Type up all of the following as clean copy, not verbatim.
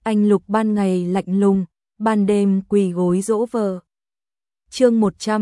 Anh Lục ban ngày lạnh lùng, ban đêm quỳ gối dỗ vợ. Chương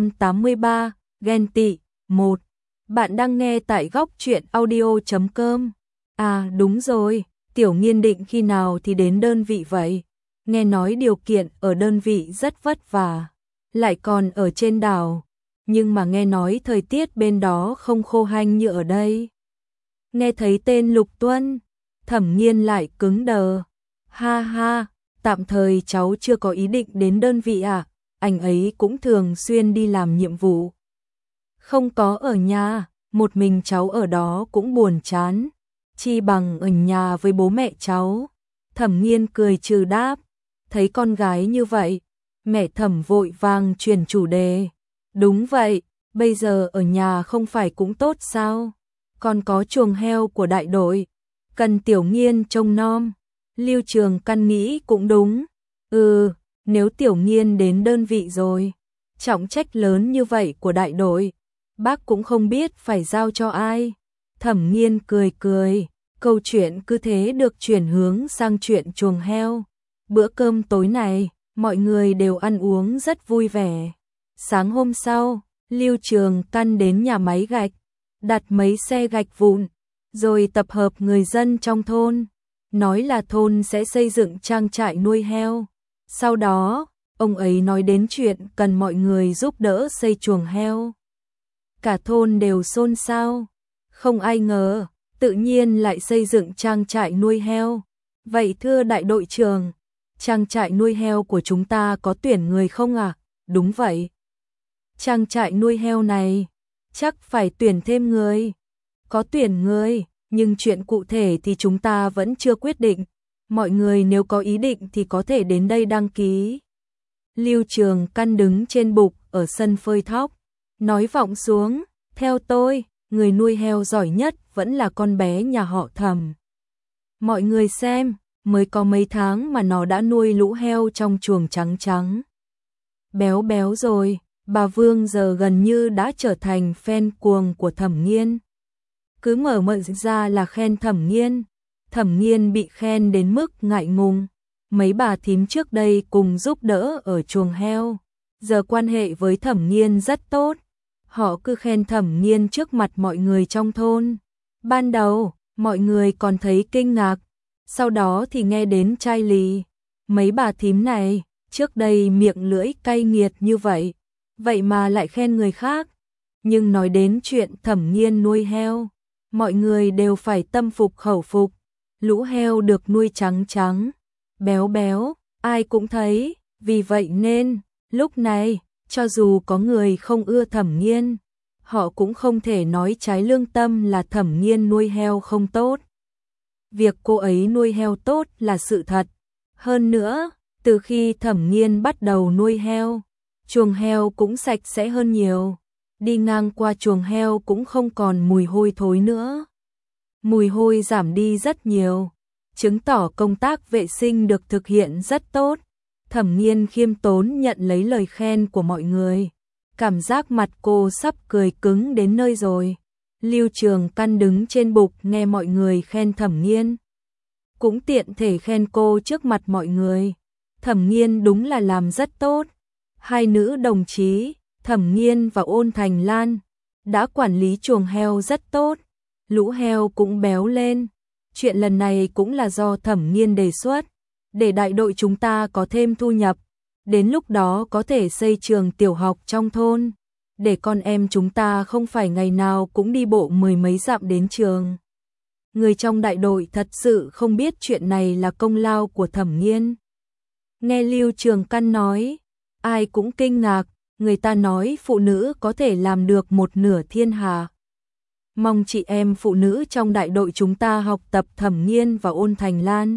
183, ghen tị 1. Bạn đang nghe tại góc truyện audio.com. À đúng rồi, Tiểu Nghiên định khi nào thì đến đơn vị vậy? Nghe nói điều kiện ở đơn vị rất vất vả, lại còn ở trên đảo, nhưng mà nghe nói thời tiết bên đó không khô hanh như ở đây. Nghe thấy tên Lục Tuân, Thẩm Nghiên lại cứng đờ. Ha ha, tạm thời cháu chưa có ý định đến đơn vị à, anh ấy cũng thường xuyên đi làm nhiệm vụ. Không có ở nhà, một mình cháu ở đó cũng buồn chán, chi bằng ở nhà với bố mẹ cháu. Thẩm Nghiên cười trừ đáp, thấy con gái như vậy, mẹ Thẩm vội vàng chuyển chủ đề. Đúng vậy, bây giờ ở nhà không phải cũng tốt sao? Còn có chuồng heo của đại đội, cần Tiểu Nghiên trông nom. Lưu Trường Căn nghĩ cũng đúng. Nếu Tiểu Nghiên đến đơn vị rồi, trọng trách lớn như vậy của đại đội, bác cũng không biết phải giao cho ai. Thẩm Nghiên cười cười, câu chuyện cứ thế được chuyển hướng sang chuyện chuồng heo. Bữa cơm tối này, mọi người đều ăn uống rất vui vẻ. Sáng hôm sau, Lưu Trường Căn đến nhà máy gạch, đặt mấy xe gạch vụn, rồi tập hợp người dân trong thôn, nói là thôn sẽ xây dựng trang trại nuôi heo. Sau đó, ông ấy nói đến chuyện cần mọi người giúp đỡ xây chuồng heo. Cả thôn đều xôn xao, không ai ngờ, tự nhiên lại xây dựng trang trại nuôi heo. Vậy thưa đại đội trưởng, trang trại nuôi heo của chúng ta có tuyển người không ạ? Đúng vậy. Trang trại nuôi heo này, chắc phải tuyển thêm người. Có tuyển người, nhưng chuyện cụ thể thì chúng ta vẫn chưa quyết định. Mọi người nếu có ý định thì có thể đến đây đăng ký. Lưu Trường Căn đứng trên bục ở sân phơi thóc, nói vọng xuống, theo tôi, người nuôi heo giỏi nhất vẫn là con bé nhà họ Thẩm. Mọi người xem, mới có mấy tháng mà nó đã nuôi lũ heo trong chuồng trắng trắng. Béo béo rồi, bà Vương giờ gần như đã trở thành fan cuồng của Thẩm Nghiên. Cứ mở miệng ra là khen Thẩm Nghiên. Thẩm Nghiên bị khen đến mức ngại ngùng. Mấy bà thím trước đây cùng giúp đỡ ở chuồng heo, giờ quan hệ với Thẩm Nghiên rất tốt. Họ cứ khen Thẩm Nghiên trước mặt mọi người trong thôn. Ban đầu, mọi người còn thấy kinh ngạc, sau đó thì nghe đến chai lì. Mấy bà thím này, trước đây miệng lưỡi cay nghiệt như vậy, vậy mà lại khen người khác. Nhưng nói đến chuyện Thẩm Nghiên nuôi heo, mọi người đều phải tâm phục khẩu phục. Lũ heo được nuôi trắng trắng, béo béo, ai cũng thấy, vì vậy nên, lúc này, cho dù có người không ưa Thẩm Nghiên, họ cũng không thể nói trái lương tâm là Thẩm Nghiên nuôi heo không tốt. Việc cô ấy nuôi heo tốt là sự thật. Hơn nữa, từ khi Thẩm Nghiên bắt đầu nuôi heo, chuồng heo cũng sạch sẽ hơn nhiều. Đi ngang qua chuồng heo cũng không còn mùi hôi thối nữa. Mùi hôi giảm đi rất nhiều, chứng tỏ công tác vệ sinh được thực hiện rất tốt. Thẩm Nghiên khiêm tốn nhận lấy lời khen của mọi người. Cảm giác mặt cô sắp cười cứng đến nơi rồi. Lưu Trường Căn đứng trên bục nghe mọi người khen Thẩm Nghiên, cũng tiện thể khen cô trước mặt mọi người. Thẩm Nghiên đúng là làm rất tốt. Hai nữ đồng chí, Thẩm Nghiên và Ôn Thành Lan, đã quản lý chuồng heo rất tốt. Lũ heo cũng béo lên. Chuyện lần này cũng là do Thẩm Nghiên đề xuất, để đại đội chúng ta có thêm thu nhập. Đến lúc đó có thể xây trường tiểu học trong thôn, để con em chúng ta không phải ngày nào cũng đi bộ 10 mấy dặm đến trường. Người trong đại đội thật sự không biết chuyện này là công lao của Thẩm Nghiên. Nghe Lưu Trường Căn nói, ai cũng kinh ngạc, người ta nói phụ nữ có thể làm được một nửa thiên hạ. Mong chị em phụ nữ trong đại đội chúng ta học tập Thẩm Nghiên và Ôn Thành Lan.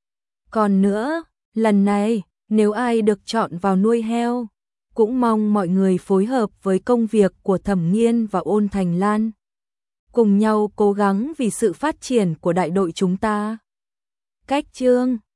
Còn nữa, lần này, nếu ai được chọn vào nuôi heo, cũng mong mọi người phối hợp với công việc của Thẩm Nghiên và Ôn Thành Lan, cùng nhau cố gắng vì sự phát triển của đại đội chúng ta. Cách chương